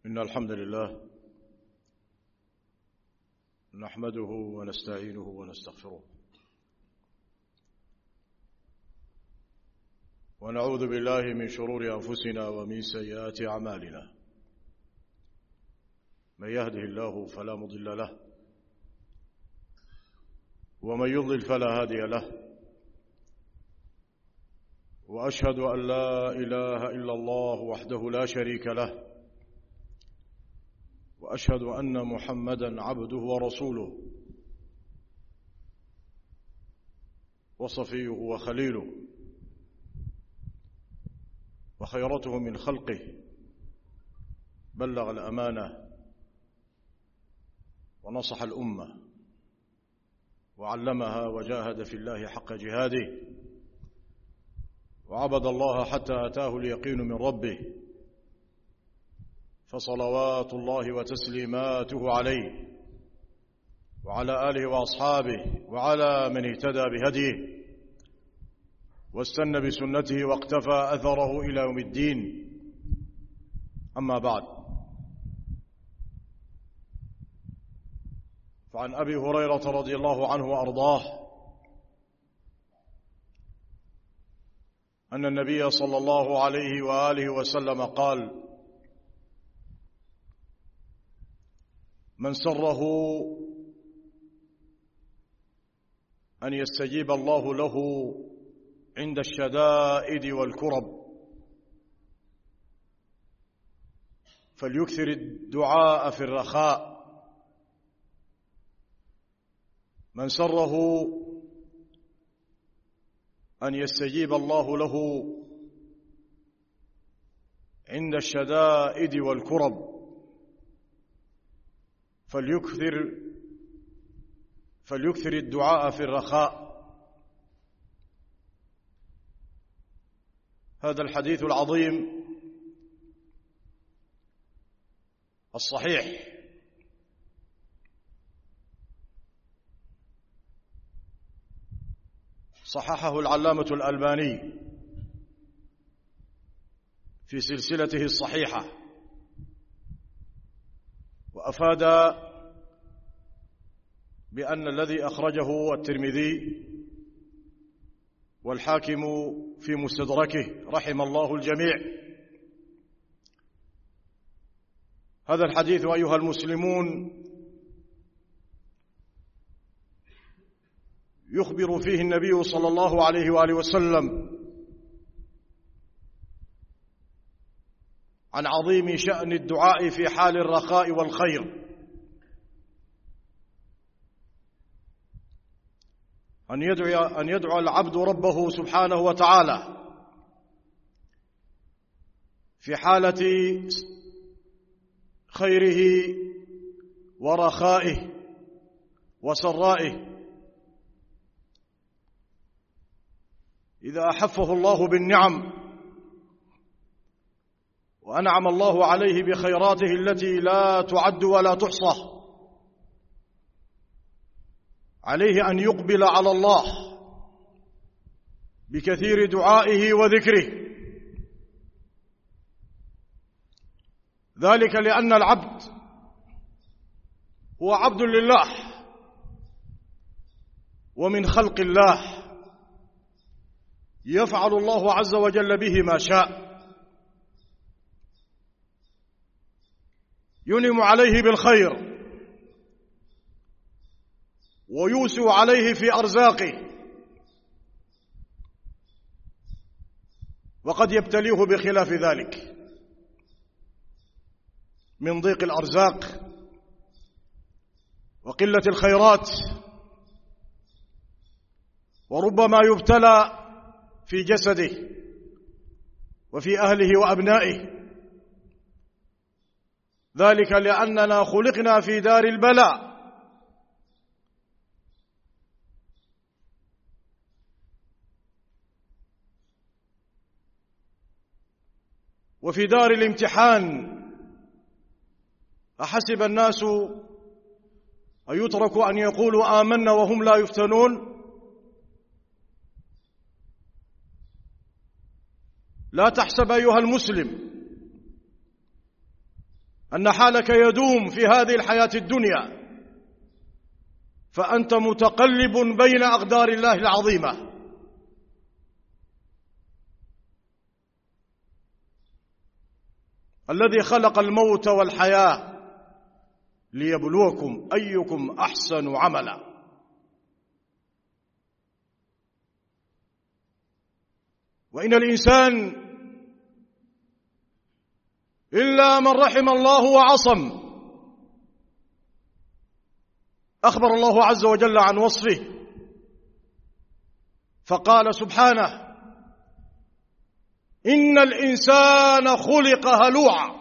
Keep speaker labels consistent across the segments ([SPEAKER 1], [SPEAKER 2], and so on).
[SPEAKER 1] إن الحمد لله نحمده ونستعينه ونستغفره ونعوذ بالله من شرور أنفسنا ومن سيئات أعمالنا. من يهده الله فلا مضل له ومن يضلل فلا هادي له، وأشهد أن لا إله إلا الله وحده لا شريك له، وأشهد أن محمدًا عبده ورسوله وصفيه وخليله وخيرته من خلقه، بلغ الأمانة ونصح الأمة وعلمها وجاهد في الله حق جهاده، وعبد الله حتى أتاه اليقين من ربه، فصلوات الله وتسليماته عليه وعلى آله وأصحابه وعلى من اهتدى بهديه واستنى بسنته واقتفى أثره إلى يوم الدين. أما بعد، فعن أبي هريرة رضي الله عنه وأرضاه أن النبي صلى الله عليه وآله وسلم قال: من سره أن يستجيب الله له عند الشدائد والكرب فليكثر الدعاء في الرخاء. من سره أن يستجيب الله له عند الشدائد والكرب فليكثر الدعاء في الرخاء. هذا الحديث العظيم الصحيح صححه العلامة الألباني في سلسلته الصحيحة، وأفاد بأن الذي أخرجه الترمذي والحاكم في مستدركه رحم الله الجميع. هذا الحديث أيها المسلمون يخبر فيه النبي صلى الله عليه وآله وسلم عن عظيم شأن الدعاء في حال الرخاء والخير، أن يدعو العبد ربه سبحانه وتعالى في حالة خيره ورخائه وسرائه. إذا أحفه الله بالنعم وأنعم الله عليه بخيراته التي لا تعد ولا تحصى، عليه أن يقبل على الله بكثير دعائه وذكره، ذلك لأن العبد هو عبد لله ومن خلق الله، يفعل الله عز وجل به ما شاء، ينعم عليه بالخير ويوسع عليه في أرزاقه، وقد يبتليه بخلاف ذلك من ضيق الأرزاق وقلة الخيرات، وربما يبتلى في جسده وفي أهله وأبنائه، ذلك لأننا خلقنا في دار البلاء، وفي دار الامتحان. أحسب الناس أن يتركوا أن يقولوا آمنا وهم لا يفتنون؟ لا تحسب أيها المسلم أن حالك يدوم في هذه الحياة الدنيا، فأنت متقلب بين أقدار الله العظيمة. الذي خلق الموت والحياة ليبلوكم أيكم أحسن عملا. وإن الإنسان إلا من رحم الله وعصم. أخبر الله عز وجل عن وصفه فقال سبحانه: إن الإنسان خلق هلوعا.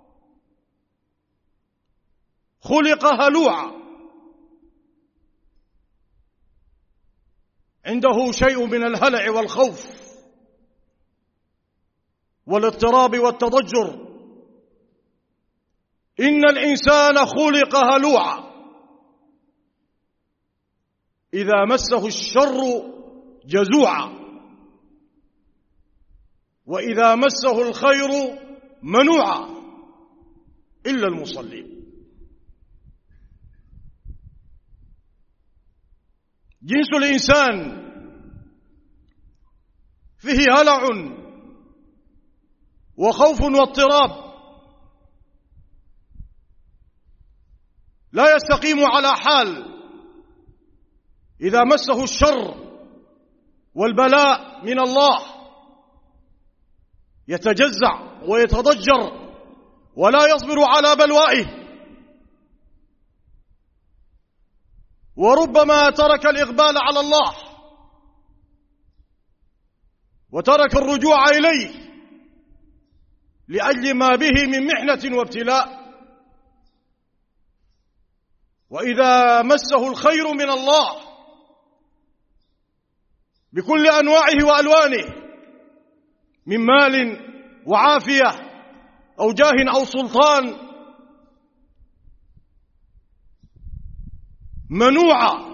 [SPEAKER 1] خلق هلوعا، عنده شيء من الهلع والخوف والاضطراب والتضجر. إن الإنسان خلق هلوعا، إذا مسه الشر جزوعا، وإذا مسه الخير منوعا، إلا المصلين. جنس الإنسان فيه هلع وخوف واضطراب، لا يستقيم على حال. إذا مسه الشر والبلاء من الله يتجزع ويتضجر ولا يصبر على بلوائه، وربما ترك الإقبال على الله وترك الرجوع إليه لأجل ما به من محنة وابتلاء. وإذا مسه الخير من الله بكل أنواعه وألوانه من مال وعافية أو جاه أو سلطان، منوعا،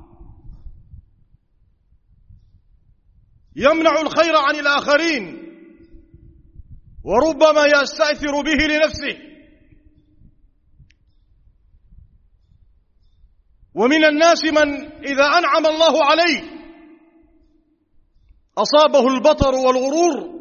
[SPEAKER 1] يمنع الخير عن الآخرين، وربما يستأثر به لنفسه. ومن الناس من إذا أنعم الله عليه أصابه البطر والغرور،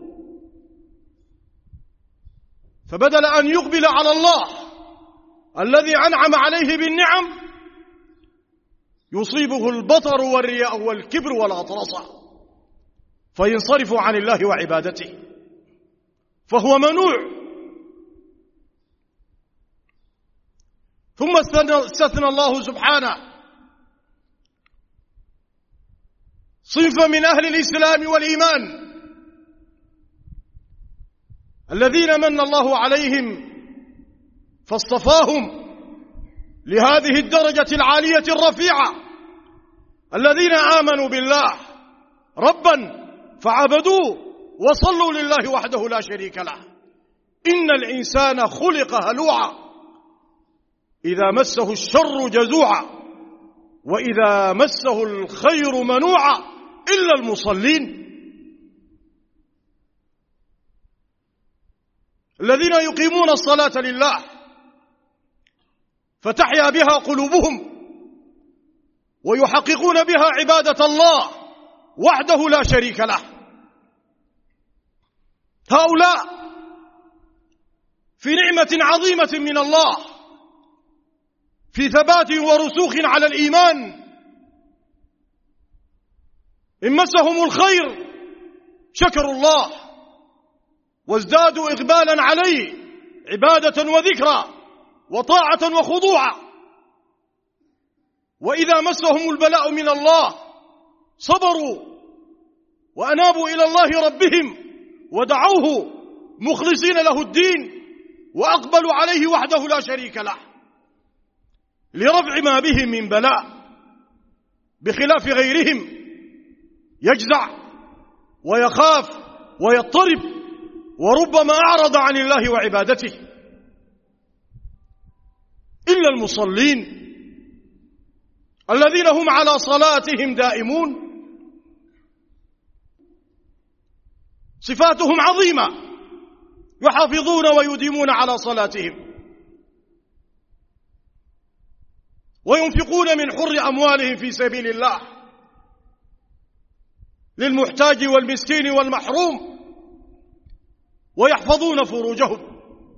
[SPEAKER 1] فبدل أن يقبل على الله الذي أنعم عليه بالنعم يصيبه البطر والرياء والكبر والغطرسة، فينصرف عن الله وعبادته، فهو منوع. ثم استثنى الله سبحانه صنفا من أهل الإسلام والإيمان الذين من الله عليهم فاصطفاهم لهذه الدرجة العالية الرفيعة، الذين آمنوا بالله ربا فعبدوه وصلوا لله وحده لا شريك له. إن الإنسان خلق هلوعا، إذا مسه الشر جزوعا، وإذا مسه الخير منوعا، إلا المصلين الذين يقيمون الصلاة لله فتحيا بها قلوبهم ويحققون بها عبادة الله وحده لا شريك له. هؤلاء في نعمة عظيمة من الله، في ثبات ورسوخ على الإيمان. إن مسهم الخير شكروا الله وازدادوا إقبالا عليه عبادة وذكرى وطاعة وخضوعا، وإذا مسهم البلاء من الله صبروا وأنابوا إلى الله ربهم ودعوه مخلصين له الدين وأقبلوا عليه وحده لا شريك له لرفع ما بهم من بلاء، بخلاف غيرهم يجزع ويخاف ويضطرب وربما أعرض عن الله وعبادته. إلا المصلين الذين هم على صلاتهم دائمون، صفاتهم عظيمة، يحافظون ويديمون على صلاتهم وينفقون من حر أموالهم في سبيل الله للمحتاج والمسكين والمحروم، ويحفظون فروجهم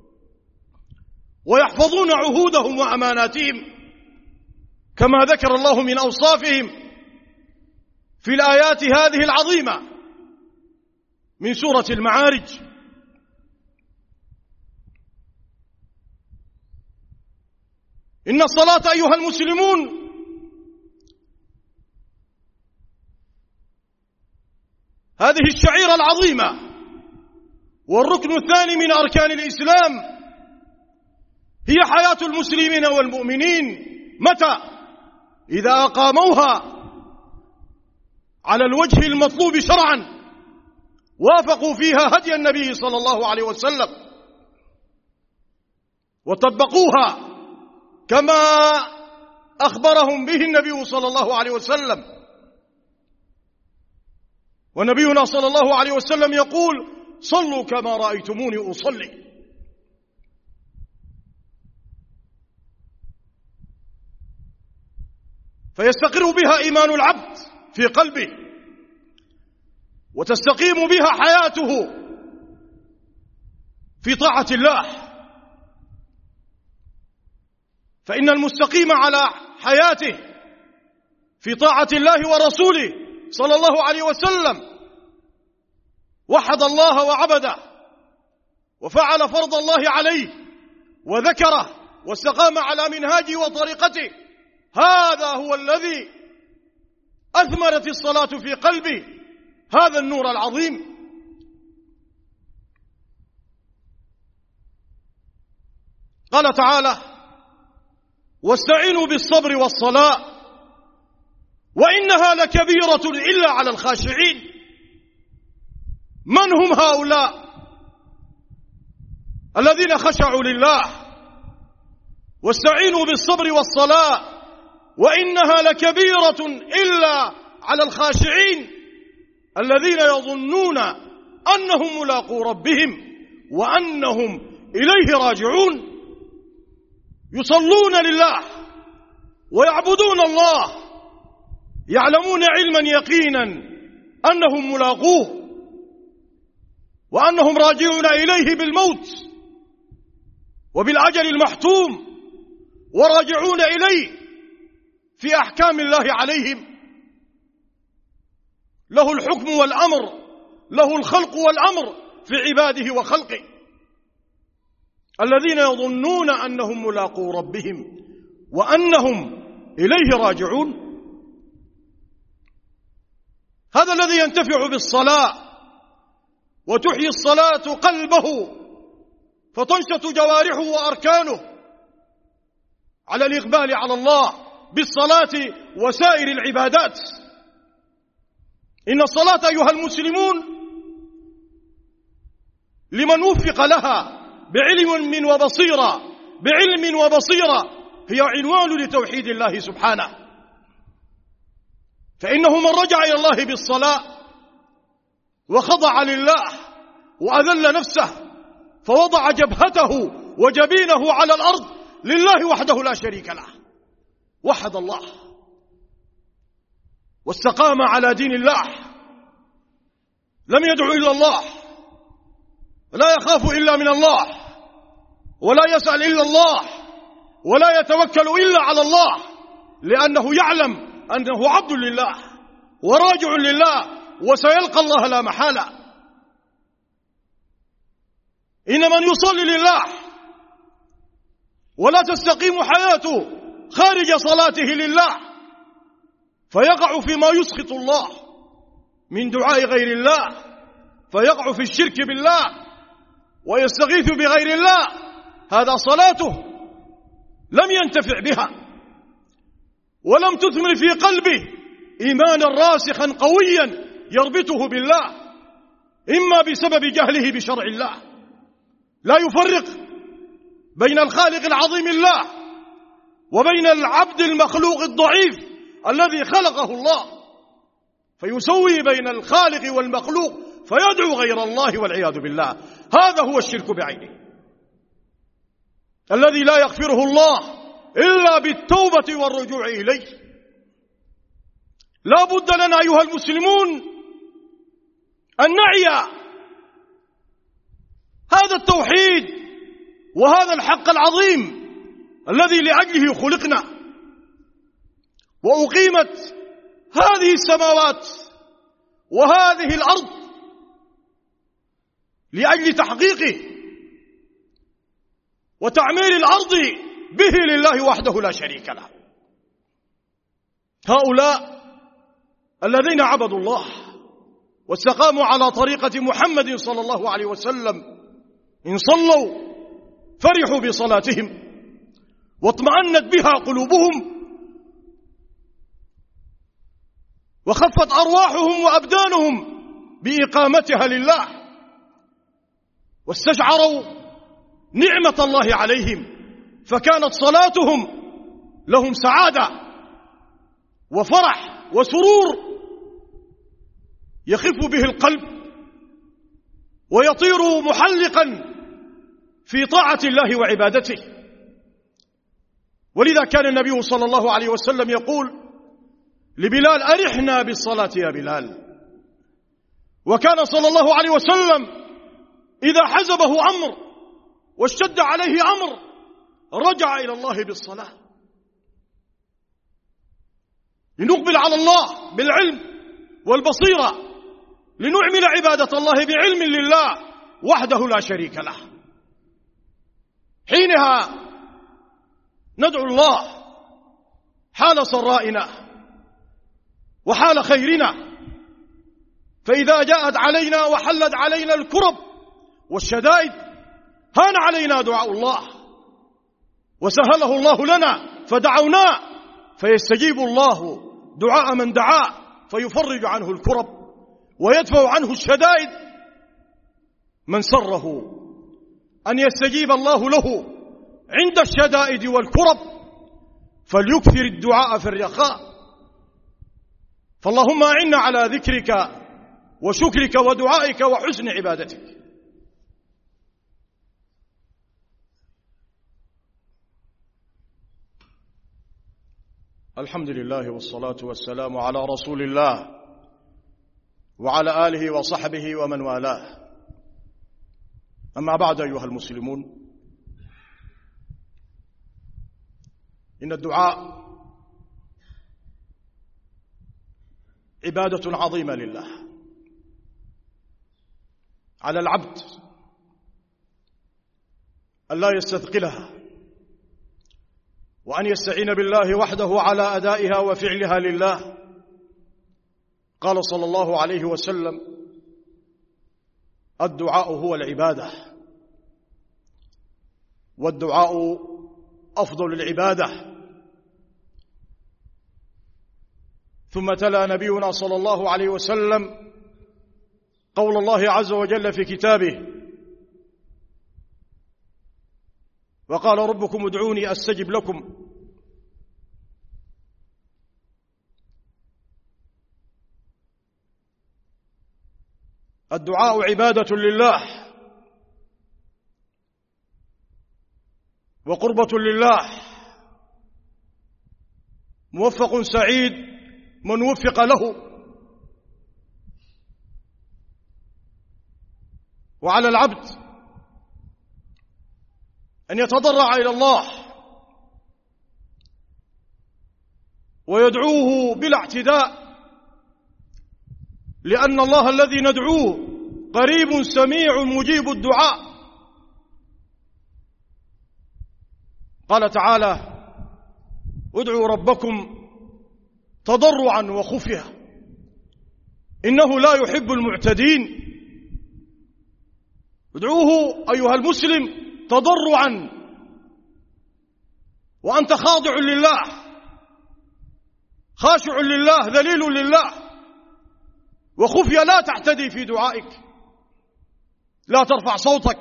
[SPEAKER 1] ويحفظون عهودهم وأماناتهم كما ذكر الله من أوصافهم في الآيات هذه العظيمة من سورة المعارج. إن الصلاة أيها المسلمون هذه الشعيرة العظيمة والركن الثاني من أركان الإسلام هي حياة المسلمين والمؤمنين. متى؟ إذا أقاموها على الوجه المطلوب شرعا، وافقوا فيها هدي النبي صلى الله عليه وسلم وطبقوها كما أخبرهم به النبي صلى الله عليه وسلم. ونبينا صلى الله عليه وسلم يقول: صلوا كما رأيتموني أصلي. فيستقر بها إيمان العبد في قلبه، وتستقيم بها حياته في طاعة الله. فإن المستقيم على حياته في طاعة الله ورسوله صلى الله عليه وسلم وحد الله وعبده وفعل فرض الله عليه وذكره واستقام على منهاجه وطريقته، هذا هو الذي أثمرت الصلاة في قلبه هذا النور العظيم. قال تعالى: واستعينوا بالصبر والصلاة وإنها لكبيرة إلا على الخاشعين. من هم هؤلاء الذين خشعوا لله؟ واستعينوا بالصبر والصلاة وإنها لكبيرة إلا على الخاشعين الذين يظنون أنهم ملاقو ربهم وأنهم إليه راجعون، يصلون لله ويعبدون الله، يعلمون علما يقينا أنهم ملاقوه وأنهم راجعون إليه بالموت وبالأجل المحتوم، وراجعون إليه في أحكام الله عليهم. له الحكم والأمر، له الخلق والأمر في عباده وخلقه، الذين يظنون أنهم ملاقو ربهم وأنهم إليه راجعون. هذا الذي ينتفع بالصلاة وتحيي الصلاة قلبه فتنشط جوارحه وأركانه على الإقبال على الله بالصلاة وسائر العبادات. إن الصلاة أيها المسلمون لمن وفق لها بعلم وبصيرة هي عنوان لتوحيد الله سبحانه. فإنه من رجع إلى الله بالصلاة وخضع لله وأذل نفسه فوضع جبهته وجبينه على الأرض لله وحده لا شريك له، وحد الله واستقام على دين الله، لم يدعو إلا الله، لا يخاف إلا من الله، ولا يسأل إلا الله، ولا يتوكل إلا على الله، لأنه يعلم أنه عبد لله وراجع لله وسيلقى الله لا محالة. إن من يصلي لله ولا تستقيم حياته خارج صلاته لله فيقع فيما يسخط الله من دعاء غير الله، فيقع في الشرك بالله ويستغيث بغير الله، هذا صلاته لم ينتفع بها ولم تثمر في قلبه إيمانا راسخا قويا يربطه بالله، إما بسبب جهله بشرع الله، لا يفرق بين الخالق العظيم الله وبين العبد المخلوق الضعيف الذي خلقه الله، فيسوي بين الخالق والمخلوق فيدعو غير الله والعياذ بالله. هذا هو الشرك بعينه الذي لا يغفره الله إلا بالتوبة والرجوع إليه. لا بد لنا أيها المسلمون أن نعي هذا التوحيد وهذا الحق العظيم الذي لأجله خلقنا، وأقيمت هذه السماوات وهذه الأرض لأجل تحقيقه وتعمير الأرض به لله وحده لا شريك له. هؤلاء الذين عبدوا الله واستقاموا على طريقة محمد صلى الله عليه وسلم إن صلوا فرحوا بصلاتهم واطمأنت بها قلوبهم وخفت أرواحهم وأبدانهم بإقامتها لله، واستشعروا نعمة الله عليهم، فكانت صلاتهم لهم سعادة وفرح وسرور يخف به القلب ويطير محلقا في طاعة الله وعبادته. ولذا كان النبي صلى الله عليه وسلم يقول لبلال: أرحنا بالصلاة يا بلال. وكان صلى الله عليه وسلم إذا حزبه أمر واشتد عليه أمر رجع إلى الله بالصلاة، لنقبل على الله بالعلم والبصيرة، لنعمل عبادة الله بعلم لله وحده لا شريك له. حينها ندعو الله حال سرائنا وحال خيرنا، فإذا جاءت علينا وحلت علينا الكرب والشدائد هان علينا دعاء الله وسهله الله لنا فدعوناه، فيستجيب الله دعاء من دعاه فيفرج عنه الكرب ويدفع عنه الشدائد. من سره أن يستجيب الله له عند الشدائد والكرب فليكثر الدعاء في الرخاء. فاللهم أعنا على ذكرك وشكرك ودعائك وحسن عبادتك. الحمد لله والصلاة والسلام على رسول الله وعلى آله وصحبه ومن والاه. أما بعد أيها المسلمون، إن الدعاء عبادة عظيمة لله، على العبد أن لا يستثقلها وأن يستعين بالله وحده على أدائها وفعلها لله. قال صلى الله عليه وسلم: الدعاء هو العبادة، والدعاء أفضل العبادة. ثم تلا نبينا صلى الله عليه وسلم قول الله عز وجل في كتابه: وقال ربكم ادعوني أستجب لكم. الدعاء عبادة لله وقربة لله، موفق سعيد من وفق له. وعلى العبد أن يتضرع إلى الله ويدعوه بلا اعتداء، لأن الله الذي ندعوه قريب سميع مجيب الدعاء. قال تعالى: ادعوا ربكم تضرعا وخفيا إنه لا يحب المعتدين. ادعوه أيها المسلم تضرعا وأنت خاضع لله، خاشع لله، ذليل لله، وخفيا لا تعتدي في دعائك، لا ترفع صوتك،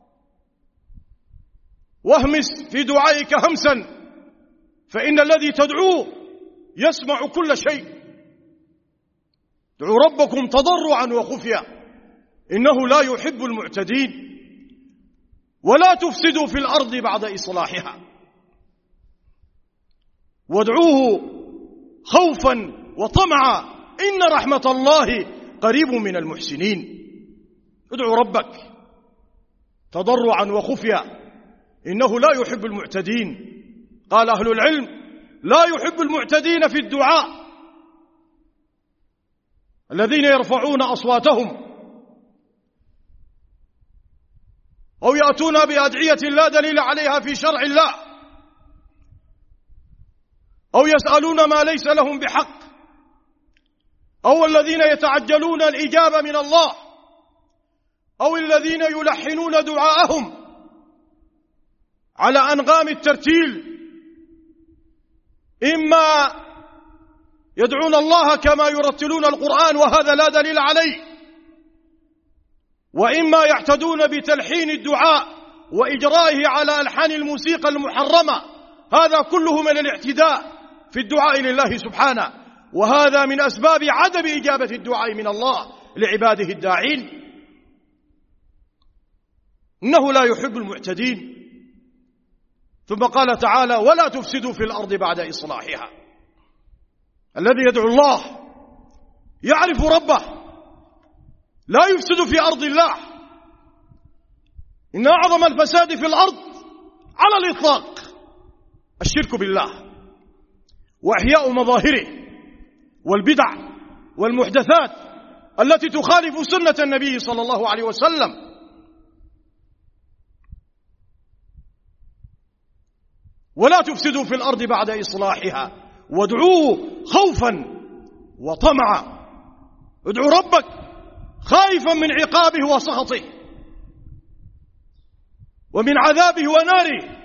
[SPEAKER 1] واهمس في دعائك همسا، فإن الذي تدعوه يسمع كل شيء. ادعوا ربكم تضرعا وخفيا إنه لا يحب المعتدين ولا تفسدوا في الأرض بعد إصلاحها. وادعوه خوفا وطمعا إن رحمة الله قريب من المحسنين. ادعو ربك تضرعا وخفيا إنه لا يحب المعتدين. قال أهل العلم: لا يحب المعتدين في الدعاء الذين يرفعون أصواتهم أو يأتون بأدعية لا دليل عليها في شرع الله، أو يسألون ما ليس لهم بحق، أو الذين يتعجلون الإجابة من الله، أو الذين يلحنون دعاءهم على أنغام الترتيل، إما يدعون الله كما يرتلون القرآن وهذا لا دليل عليه، وإما يعتدون بتلحين الدعاء وإجرائه على ألحان الموسيقى المحرمة. هذا كله من الاعتداء في الدعاء لله سبحانه، وهذا من أسباب عدم إجابة الدعاء من الله لعباده الداعين. إنه لا يحب المعتدين. ثم قال تعالى: ولا تفسدوا في الأرض بعد إصلاحها. الذي يدعو الله يعرف ربه لا يفسد في أرض الله. إن أعظم الفساد في الأرض على الإطلاق الشرك بالله وإحياء مظاهره والبدع والمحدثات التي تخالف سنة النبي صلى الله عليه وسلم. ولا تفسدوا في الأرض بعد إصلاحها وادعوه خوفا وطمعا. ادعو ربك خائفا من عقابه وسخطه ومن عذابه وناره،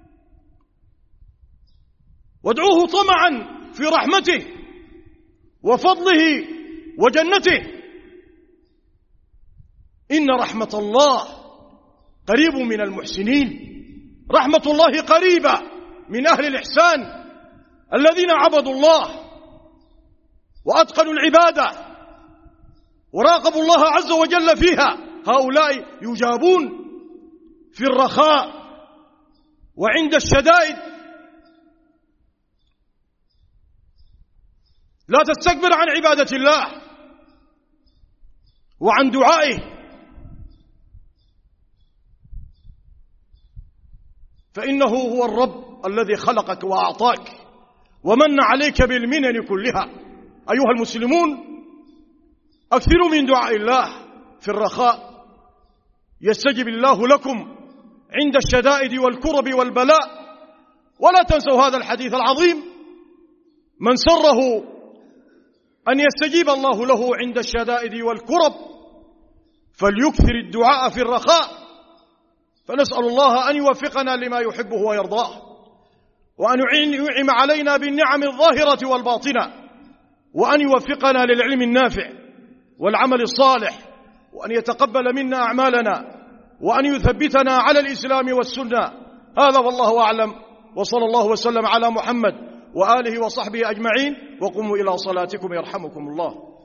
[SPEAKER 1] وادعوه طمعا في رحمته وفضله وجنته. إن رحمة الله قريب من المحسنين. رحمة الله قريبة من أهل الإحسان الذين عبدوا الله وأتقنوا العبادة وراقبوا الله عز وجل فيها. هؤلاء يجابون في الرخاء وعند الشدائد. لا تستكبر عن عبادة الله وعن دعائه، فإنه هو الرب الذي خلقك وأعطاك ومن عليك بالمنن كلها. أيها المسلمون، أكثروا من دعاء الله في الرخاء يستجب الله لكم عند الشدائد والكرب والبلاء. ولا تنسوا هذا الحديث العظيم: من سره أن يستجيب الله له عند الشدائد والكرب فليكثر الدعاء في الرخاء. فنسأل الله أن يوفقنا لما يحبه ويرضاه، وأن ينعم علينا بالنعم الظاهرة والباطنة، وأن يوفقنا للعلم النافع والعمل الصالح، وأن يتقبل منا أعمالنا، وأن يثبتنا على الإسلام والسنة. هذا والله أعلم، وصلى الله وسلم على محمد وآله وصحبه أجمعين. وقوموا إلى صلاتكم يرحمكم الله.